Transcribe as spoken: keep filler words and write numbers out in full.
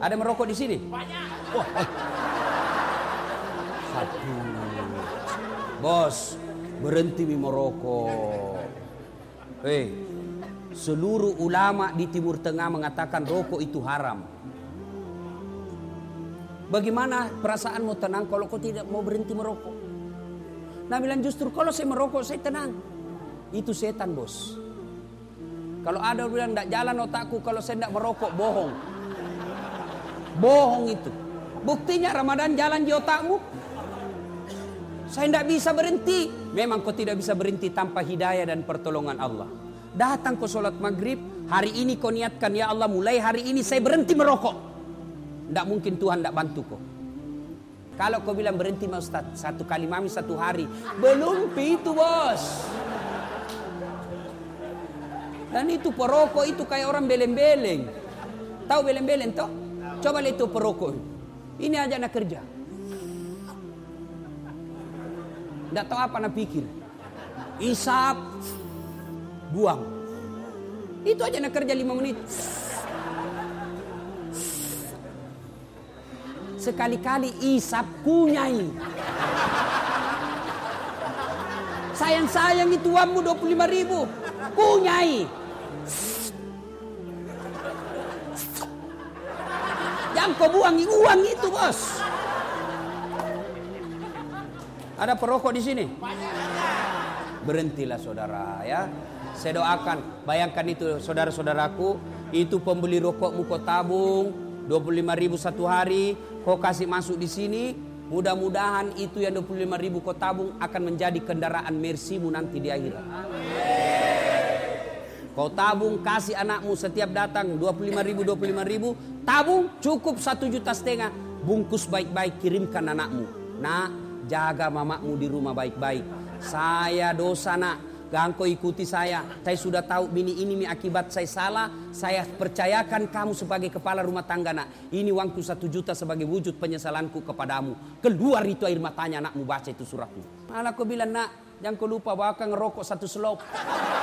Ada merokok di sini? Banyak. Wah, eh. Aduh. Bos, berhenti merokok. Hei, seluruh ulama di Timur Tengah mengatakan rokok itu haram. Bagaimana perasaanmu tenang kalau kau tidak mau berhenti merokok? Nah bilang justru kalau saya merokok saya tenang. Itu setan bos. Kalau ada yang bilang tidak jalan otakku kalau saya tidak merokok, bohong. Bohong itu. Buktinya Ramadan jalan di otakmu. Saya tidak bisa berhenti. Memang kau tidak bisa berhenti tanpa hidayah dan pertolongan Allah. Datang kau sholat maghrib. Hari ini kau niatkan, ya Allah mulai hari ini saya berhenti merokok. Tidak mungkin Tuhan tidak bantu kau. Kalau kau bilang berhenti mau Ustaz, satu kali mami satu hari. Belum itu bos. Dan itu perokok itu kayak orang beleng-beleng. Tahu beleng-beleng toh? Coba lihat itu perokok. Ini aja nak kerja. Tidak tahu apa nak pikir. Isap, buang. Itu aja nak kerja lima menit. Sekali-kali isap kunyai. Sayang-sayang itu uangmu dua puluh lima ribu. Kunyai. Yang kau buang uang itu bos. Ada perokok di sini? Berhentilah saudara ya. Saya doakan. Bayangkan itu saudara-saudaraku. Itu pembeli rokokmu kau tabung. dua puluh lima ribu satu hari. Kau kasih masuk di sini. Mudah-mudahan itu yang dua puluh lima ribu kau tabung akan menjadi kendaraan Mercy-mu nanti di akhirat. Kau tabung kasih anakmu setiap datang dua puluh lima ribu, dua puluh lima ribu. Tabung cukup satu juta setengah. Bungkus baik-baik kirimkan anakmu. Nak, jaga mamamu di rumah baik-baik. Saya dosa nak. Jangan kau ikuti saya. Saya sudah tahu ini ini akibat saya salah. Saya percayakan kamu sebagai kepala rumah tangga nak. Ini uangku satu juta sebagai wujud penyesalanku kepadamu. Keluar itu air matanya anakmu baca itu suratmu. Malah kau bilang nak, jangan kau lupa bahkan ngerokok satu selop.